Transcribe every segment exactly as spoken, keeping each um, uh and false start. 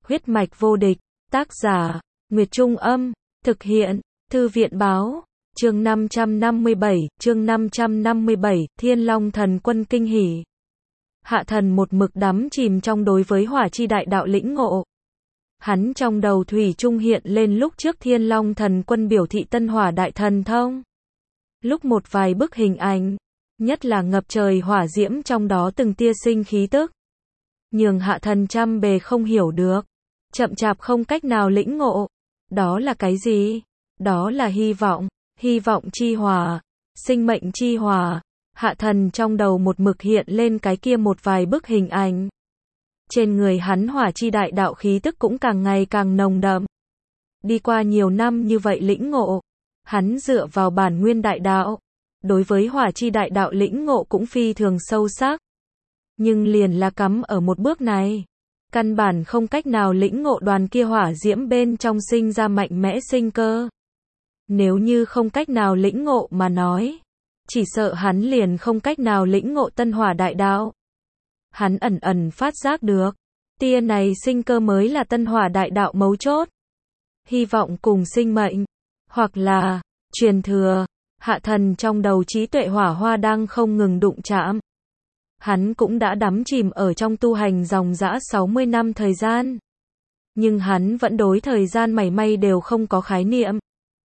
Huyết mạch vô địch, tác giả, Nguyệt Trung Âm, thực hiện, Thư viện Báo, chương năm trăm năm mươi bảy, chương năm trăm năm mươi bảy, Thiên Long Thần Quân kinh hỉ. Hạ thần một mực đắm chìm trong đối với hỏa chi đại đạo lĩnh ngộ. Hắn trong đầu thủy trung hiện lên lúc trước Thiên Long Thần Quân biểu thị tân hỏa đại thần thông. Lúc một vài bức hình ảnh, nhất là ngập trời hỏa diễm trong đó từng tia sinh khí tức. Nhường hạ thần trăm bề không hiểu được, chậm chạp không cách nào lĩnh ngộ. Đó là cái gì? Đó là hy vọng, hy vọng chi hỏa, sinh mệnh chi hỏa. Hạ thần trong đầu một mực hiện lên cái kia một vài bức hình ảnh. Trên người hắn hỏa chi đại đạo khí tức cũng càng ngày càng nồng đậm. Đi qua nhiều năm như vậy lĩnh ngộ, hắn dựa vào bản nguyên đại đạo, đối với hỏa chi đại đạo lĩnh ngộ cũng phi thường sâu sắc. Nhưng liền là cắm ở một bước này, căn bản không cách nào lĩnh ngộ đoàn kia hỏa diễm bên trong sinh ra mạnh mẽ sinh cơ. Nếu như không cách nào lĩnh ngộ mà nói, chỉ sợ hắn liền không cách nào lĩnh ngộ tân hỏa đại đạo. Hắn ẩn ẩn phát giác được, tia này sinh cơ mới là tân hỏa đại đạo mấu chốt. Hy vọng cùng sinh mệnh, hoặc là truyền thừa. Hạ thần trong đầu trí tuệ hỏa hoa đang không ngừng đụng chạm. Hắn cũng đã đắm chìm ở trong tu hành dòng dã sáu mươi năm thời gian. Nhưng hắn vẫn đối thời gian mảy may đều không có khái niệm.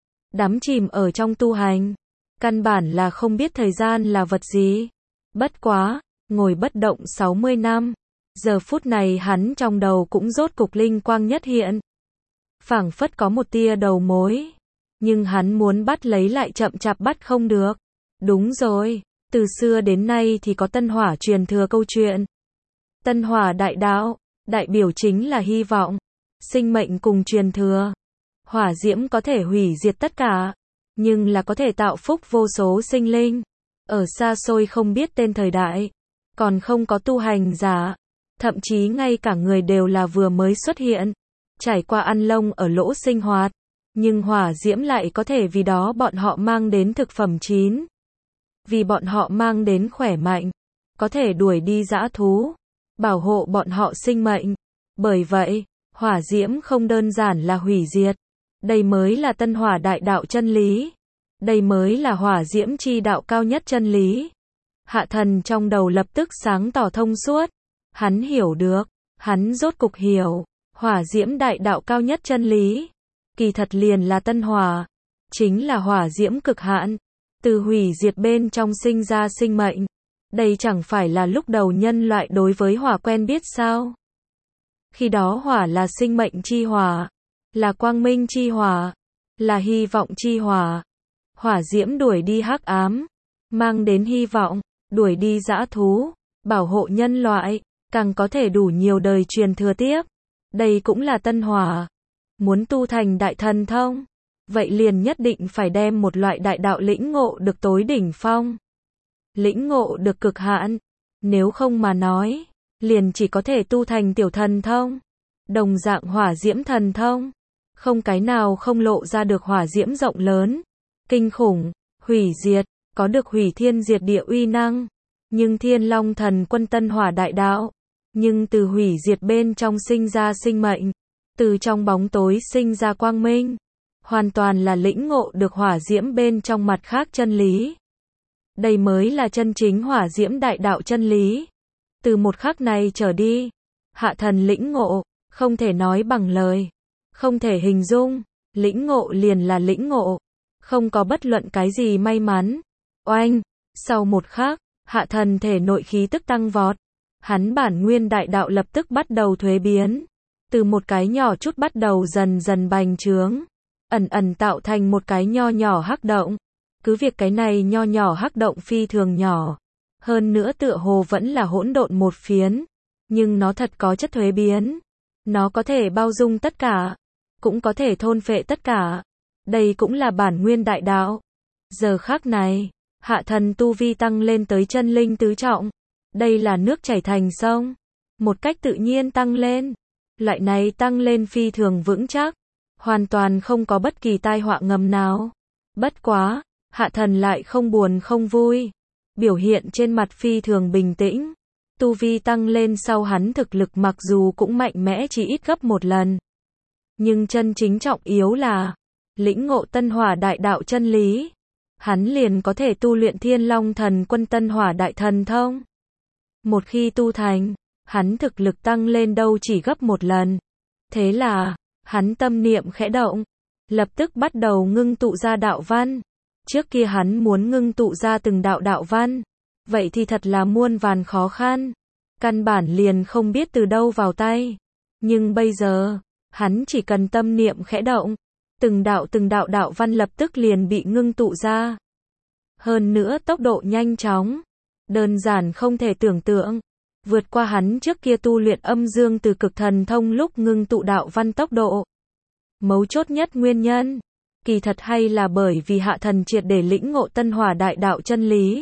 Đắm chìm ở trong tu hành, căn bản là không biết thời gian là vật gì. Bất quá, ngồi bất động sáu mươi năm, giờ phút này hắn trong đầu cũng rốt cục linh quang nhất hiện. Phảng phất có một tia đầu mối, nhưng hắn muốn bắt lấy lại chậm chạp bắt không được. Đúng rồi, từ xưa đến nay thì có tân hỏa truyền thừa câu chuyện. Tân hỏa đại đạo, đại biểu chính là hy vọng, sinh mệnh cùng truyền thừa. Hỏa diễm có thể hủy diệt tất cả, nhưng là có thể tạo phúc vô số sinh linh. Ở xa xôi không biết tên thời đại, còn không có tu hành giả, thậm chí ngay cả người đều là vừa mới xuất hiện, trải qua ăn lông ở lỗ sinh hoạt, nhưng hỏa diễm lại có thể vì đó bọn họ mang đến thực phẩm chín, vì bọn họ mang đến khỏe mạnh, có thể đuổi đi dã thú, bảo hộ bọn họ sinh mệnh. Bởi vậy, hỏa diễm không đơn giản là hủy diệt, đây mới là tân hỏa đại đạo chân lý. Đây mới là hỏa diễm chi đạo cao nhất chân lý. Hạ thần trong đầu lập tức sáng tỏ thông suốt. Hắn hiểu được, hắn rốt cục hiểu, hỏa diễm đại đạo cao nhất chân lý. Kỳ thật liền là tân hỏa, chính là hỏa diễm cực hạn, từ hủy diệt bên trong sinh ra sinh mệnh. Đây chẳng phải là lúc đầu nhân loại đối với hỏa quen biết sao? Khi đó hỏa là sinh mệnh chi hỏa, là quang minh chi hỏa, là hy vọng chi hỏa. Hỏa diễm đuổi đi hắc ám, mang đến hy vọng, đuổi đi dã thú, bảo hộ nhân loại, càng có thể đủ nhiều đời truyền thừa tiếp. Đây cũng là tân hỏa. Muốn tu thành đại thần thông, vậy liền nhất định phải đem một loại đại đạo lĩnh ngộ được tối đỉnh phong. Lĩnh ngộ được cực hạn, nếu không mà nói, liền chỉ có thể tu thành tiểu thần thông. Đồng dạng hỏa diễm thần thông, không cái nào không lộ ra được hỏa diễm rộng lớn, kinh khủng, hủy diệt, có được hủy thiên diệt địa uy năng. Nhưng Thiên Long Thần Quân tân hỏa đại đạo, nhưng từ hủy diệt bên trong sinh ra sinh mệnh, từ trong bóng tối sinh ra quang minh, hoàn toàn là lĩnh ngộ được hỏa diễm bên trong mặt khác chân lý. Đây mới là chân chính hỏa diễm đại đạo chân lý. Từ một khắc này trở đi, hạ thần lĩnh ngộ, không thể nói bằng lời, không thể hình dung, lĩnh ngộ liền là lĩnh ngộ. Không có bất luận cái gì may mắn. Oanh! Sau một khắc, hạ thần thể nội khí tức tăng vọt. Hắn bản nguyên đại đạo lập tức bắt đầu thuế biến. Từ một cái nhỏ chút bắt đầu dần dần bành trướng. Ẩn ẩn tạo thành một cái nho nhỏ hắc động. Cứ việc cái này nho nhỏ hắc động phi thường nhỏ. Hơn nữa tựa hồ vẫn là hỗn độn một phiến. Nhưng nó thật có chất thuế biến. Nó có thể bao dung tất cả. Cũng có thể thôn phệ tất cả. Đây cũng là bản nguyên đại đạo. Giờ khắc này, hạ thần tu vi tăng lên tới chân linh tứ trọng. Đây là nước chảy thành sông, một cách tự nhiên tăng lên. Loại này tăng lên phi thường vững chắc, hoàn toàn không có bất kỳ tai họa ngầm nào. Bất quá, hạ thần lại không buồn không vui, biểu hiện trên mặt phi thường bình tĩnh. Tu vi tăng lên sau hắn thực lực mặc dù cũng mạnh mẽ chỉ ít gấp một lần. Nhưng chân chính trọng yếu là lĩnh ngộ Tân Hỏa Đại Đạo chân lý. Hắn liền có thể tu luyện Thiên Long Thần Quân Tân Hỏa Đại Thần Thông. Một khi tu thành, hắn thực lực tăng lên đâu chỉ gấp một lần. Thế là, hắn tâm niệm khẽ động, lập tức bắt đầu ngưng tụ ra đạo văn. Trước kia hắn muốn ngưng tụ ra từng đạo đạo văn, vậy thì thật là muôn vàn khó khăn. Căn bản liền không biết từ đâu vào tay. Nhưng bây giờ, hắn chỉ cần tâm niệm khẽ động, từng đạo từng đạo đạo văn lập tức liền bị ngưng tụ ra. Hơn nữa tốc độ nhanh chóng, đơn giản không thể tưởng tượng, vượt qua hắn trước kia tu luyện âm dương từ cực thần thông lúc ngưng tụ đạo văn tốc độ. Mấu chốt nhất nguyên nhân, kỳ thật hay là bởi vì hạ thần triệt để lĩnh ngộ Tân Hỏa Đại Đạo chân lý.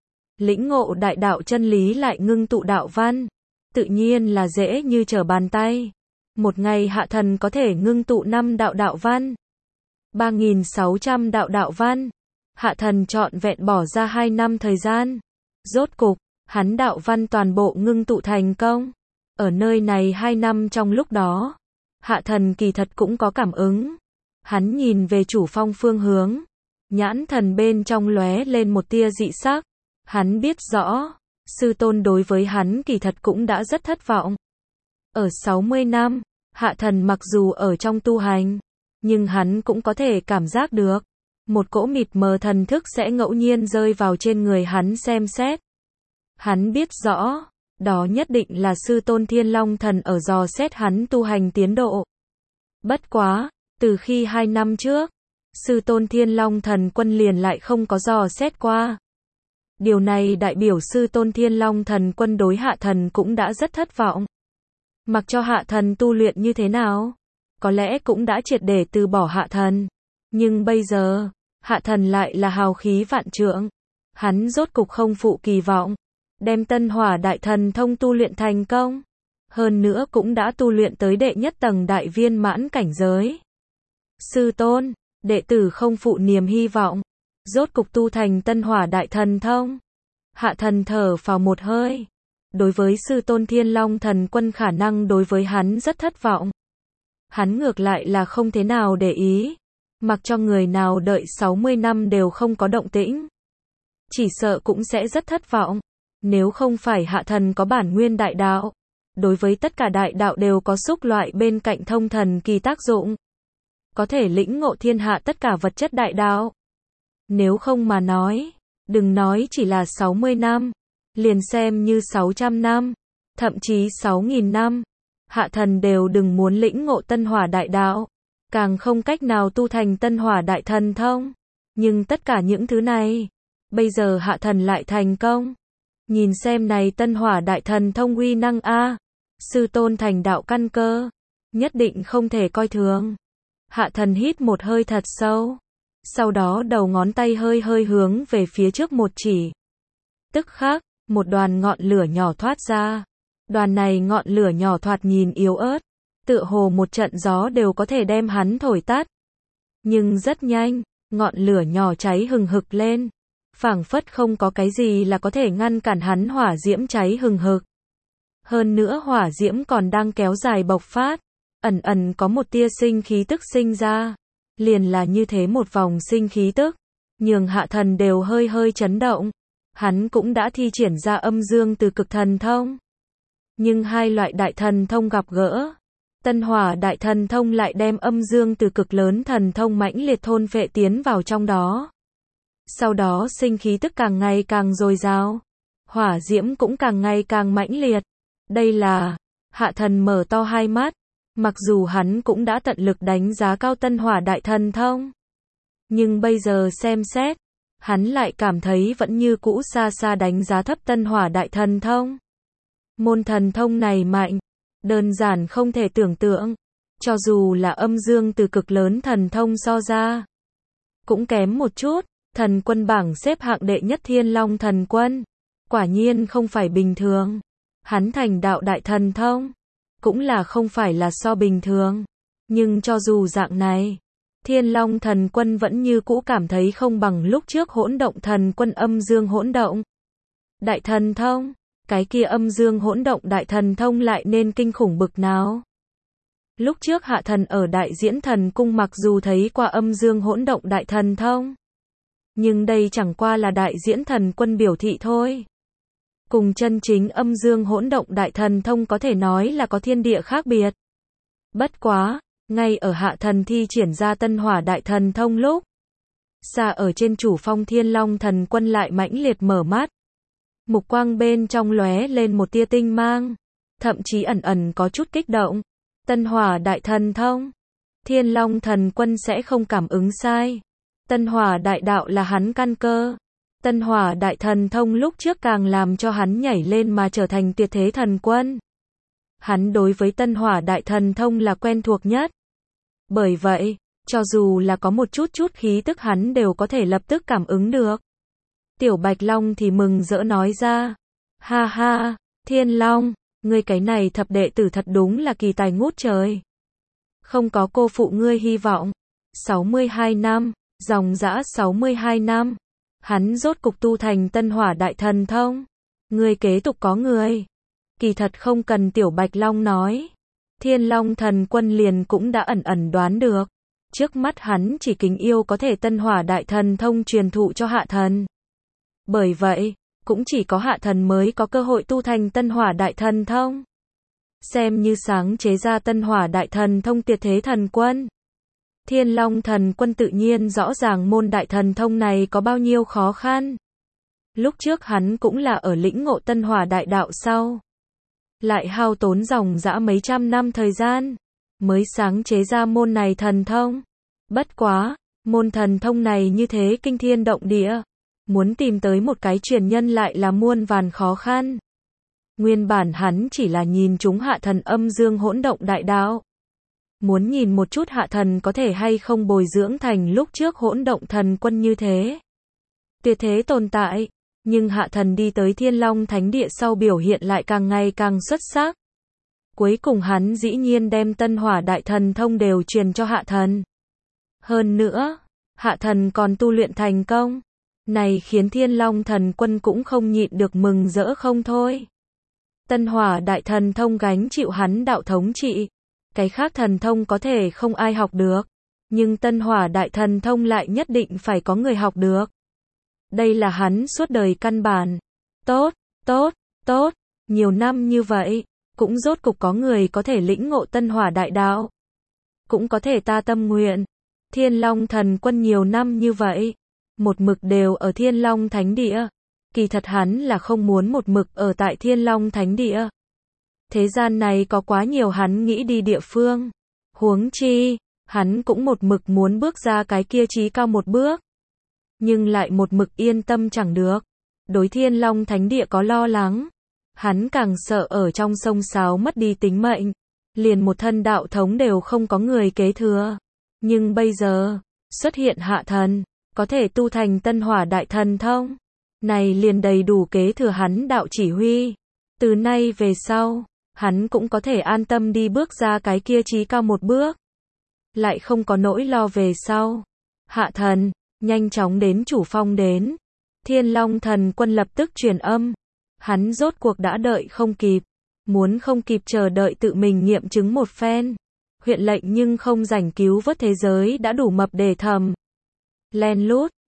Lĩnh ngộ đại đạo chân lý lại ngưng tụ đạo văn, tự nhiên là dễ như trở bàn tay. Một ngày hạ thần có thể ngưng tụ năm đạo đạo văn, ba nghìn sáu trăm đạo đạo văn. Hạ thần trọn vẹn bỏ ra hai năm thời gian. Rốt cục, hắn đạo văn toàn bộ ngưng tụ thành công. Ở nơi này hai năm trong lúc đó, hạ thần kỳ thật cũng có cảm ứng. Hắn nhìn về chủ phong phương hướng, nhãn thần bên trong lóe lên một tia dị sắc. Hắn biết rõ, sư tôn đối với hắn kỳ thật cũng đã rất thất vọng. Ở sáu mươi năm, hạ thần mặc dù ở trong tu hành, nhưng hắn cũng có thể cảm giác được, một cỗ mịt mờ thần thức sẽ ngẫu nhiên rơi vào trên người hắn xem xét. Hắn biết rõ, đó nhất định là sư tôn Thiên Long Thần ở dò xét hắn tu hành tiến độ. Bất quá, từ khi hai năm trước, sư tôn Thiên Long Thần Quân liền lại không có dò xét qua. Điều này đại biểu sư tôn Thiên Long Thần Quân đối hạ thần cũng đã rất thất vọng. Mặc cho hạ thần tu luyện như thế nào, có lẽ cũng đã triệt để từ bỏ hạ thần. Nhưng bây giờ, hạ thần lại là hào khí vạn trượng. Hắn rốt cục không phụ kỳ vọng, đem Tân Hỏa Đại Thần Thông tu luyện thành công. Hơn nữa cũng đã tu luyện tới đệ nhất tầng đại viên mãn cảnh giới. Sư tôn, đệ tử không phụ niềm hy vọng, rốt cục tu thành Tân Hỏa Đại Thần Thông. Hạ thần thở phào một hơi. Đối với sư tôn Thiên Long Thần Quân khả năng đối với hắn rất thất vọng. Hắn ngược lại là không thế nào để ý. Mặc cho người nào đợi sáu mươi năm đều không có động tĩnh, chỉ sợ cũng sẽ rất thất vọng. Nếu không phải hạ thần có bản nguyên đại đạo, đối với tất cả đại đạo đều có xúc loại bên cạnh thông thần kỳ tác dụng, có thể lĩnh ngộ thiên hạ tất cả vật chất đại đạo. Nếu không mà nói, đừng nói chỉ là sáu mươi năm, liền xem như sáu trăm năm, thậm chí sáu nghìn năm, hạ thần đều đừng muốn lĩnh ngộ Tân Hỏa Đại Đạo, càng không cách nào tu thành Tân Hỏa Đại Thần Thông. Nhưng tất cả những thứ này, bây giờ hạ thần lại thành công. Nhìn xem này Tân Hỏa Đại Thần Thông uy năng a, sư tôn thành đạo căn cơ, nhất định không thể coi thường. Hạ thần hít một hơi thật sâu, sau đó đầu ngón tay hơi hơi hướng về phía trước một chỉ. Tức khắc, một đoàn ngọn lửa nhỏ thoát ra. Đoàn này ngọn lửa nhỏ thoạt nhìn yếu ớt, tựa hồ một trận gió đều có thể đem hắn thổi tắt. Nhưng rất nhanh, ngọn lửa nhỏ cháy hừng hực lên, phảng phất không có cái gì là có thể ngăn cản hắn hỏa diễm cháy hừng hực. Hơn nữa hỏa diễm còn đang kéo dài bộc phát, ẩn ẩn có một tia sinh khí tức sinh ra. Liền là như thế một vòng sinh khí tức, nhường hạ thần đều hơi hơi chấn động. Hắn cũng đã thi triển ra âm dương từ cực thần thông. Nhưng hai loại đại thần thông gặp gỡ, Tân Hỏa Đại Thần Thông lại đem âm dương từ cực lớn thần thông mãnh liệt thôn phệ tiến vào trong đó. Sau đó sinh khí tức càng ngày càng dồi dào, hỏa diễm cũng càng ngày càng mãnh liệt. Đây là, hạ thần mở to hai mắt, mặc dù hắn cũng đã tận lực đánh giá cao Tân Hỏa Đại Thần Thông. Nhưng bây giờ xem xét, hắn lại cảm thấy vẫn như cũ xa xa đánh giá thấp Tân Hỏa Đại Thần Thông. Môn thần thông này mạnh, đơn giản không thể tưởng tượng, cho dù là âm dương từ cực lớn thần thông so ra, cũng kém một chút. Thần quân bảng xếp hạng đệ nhất Thiên Long Thần Quân, quả nhiên không phải bình thường. Hắn thành đạo đại thần thông, cũng là không phải là so bình thường. Nhưng cho dù dạng này, Thiên Long Thần Quân vẫn như cũ cảm thấy không bằng lúc trước Hỗn Động Thần Quân âm dương hỗn động. Đại thần thông, cái kia âm dương hỗn động đại thần thông lại nên kinh khủng bực nào. Lúc trước hạ thần ở Đại Diễn Thần Cung mặc dù thấy qua âm dương hỗn động đại thần thông, nhưng đây chẳng qua là Đại Diễn Thần Quân biểu thị thôi. Cùng chân chính âm dương hỗn động đại thần thông có thể nói là có thiên địa khác biệt. Bất quá, ngay ở hạ thần thi triển ra tân hỏa đại thần thông lúc, xa ở trên chủ phong Thiên Long Thần Quân lại mãnh liệt mở mắt. Mục quang bên trong lóe lên một tia tinh mang, thậm chí ẩn ẩn có chút kích động. Tân hỏa đại thần thông, Thiên Long Thần Quân sẽ không cảm ứng sai. Tân hỏa đại đạo là hắn căn cơ. Tân hỏa đại thần thông lúc trước càng làm cho hắn nhảy lên mà trở thành tuyệt thế thần quân. Hắn đối với tân hỏa đại thần thông là quen thuộc nhất. Bởi vậy, cho dù là có một chút chút khí tức hắn đều có thể lập tức cảm ứng được. Tiểu Bạch Long thì mừng rỡ nói ra. Ha ha, Thiên Long, ngươi cái này thập đệ tử thật đúng là kỳ tài ngút trời. Không có cô phụ ngươi hy vọng. sáu mươi hai năm, dòng dã sáu mươi hai năm. Hắn rốt cục tu thành tân hỏa đại thần thông. Ngươi kế tục có người. Kỳ thật không cần Tiểu Bạch Long nói. Thiên Long Thần Quân liền cũng đã ẩn ẩn đoán được. Trước mắt hắn chỉ kính yêu có thể tân hỏa đại thần thông truyền thụ cho hạ thần. Bởi vậy, cũng chỉ có hạ thần mới có cơ hội tu thành tân hỏa đại thần thông. Xem như sáng chế ra tân hỏa đại thần thông tuyệt thế thần quân. Thiên Long Thần Quân tự nhiên rõ ràng môn đại thần thông này có bao nhiêu khó khăn. Lúc trước hắn cũng là ở lĩnh ngộ tân hỏa đại đạo sau. Lại hao tốn dòng dã mấy trăm năm thời gian, mới sáng chế ra môn này thần thông. Bất quá, môn thần thông này như thế kinh thiên động địa. Muốn tìm tới một cái truyền nhân lại là muôn vàn khó khăn. Nguyên bản hắn chỉ là nhìn chúng hạ thần âm dương hỗn động đại đạo. Muốn nhìn một chút hạ thần có thể hay không bồi dưỡng thành lúc trước hỗn động thần quân như thế. Tuyệt thế tồn tại, nhưng hạ thần đi tới Thiên Long Thánh Địa sau biểu hiện lại càng ngày càng xuất sắc. Cuối cùng hắn dĩ nhiên đem tân hỏa đại thần thông đều truyền cho hạ thần. Hơn nữa, hạ thần còn tu luyện thành công. Này khiến Thiên Long Thần Quân cũng không nhịn được mừng rỡ không thôi. Tân hỏa đại thần thông gánh chịu hắn đạo thống trị. Cái khác thần thông có thể không ai học được. Nhưng tân hỏa đại thần thông lại nhất định phải có người học được. Đây là hắn suốt đời căn bản. Tốt, tốt, tốt. Nhiều năm như vậy, cũng rốt cục có người có thể lĩnh ngộ tân hỏa đại đạo. Cũng có thể ta tâm nguyện. Thiên Long Thần Quân nhiều năm như vậy. Một mực đều ở Thiên Long Thánh Địa. Kỳ thật hắn là không muốn một mực ở tại Thiên Long Thánh Địa. Thế gian này có quá nhiều hắn nghĩ đi địa phương. Huống chi, hắn cũng một mực muốn bước ra cái kia chí cao một bước. Nhưng lại một mực yên tâm chẳng được. Đối Thiên Long Thánh Địa có lo lắng. Hắn càng sợ ở trong sông sáo mất đi tính mệnh. Liền một thân đạo thống đều không có người kế thừa. Nhưng bây giờ, xuất hiện hạ thần. Có thể tu thành tân hỏa đại thần thông. Này liền đầy đủ kế thừa hắn đạo chỉ huy. Từ nay về sau, hắn cũng có thể an tâm đi bước ra cái kia chí cao một bước. Lại không có nỗi lo về sau. Hạ thần, nhanh chóng đến chủ phong đến. Thiên Long Thần Quân lập tức truyền âm. Hắn rốt cuộc đã đợi không kịp. Muốn không kịp chờ đợi tự mình nghiệm chứng một phen. Huyện lệnh nhưng không rảnh cứu vớt thế giới đã đủ mập để thầm. Len lút,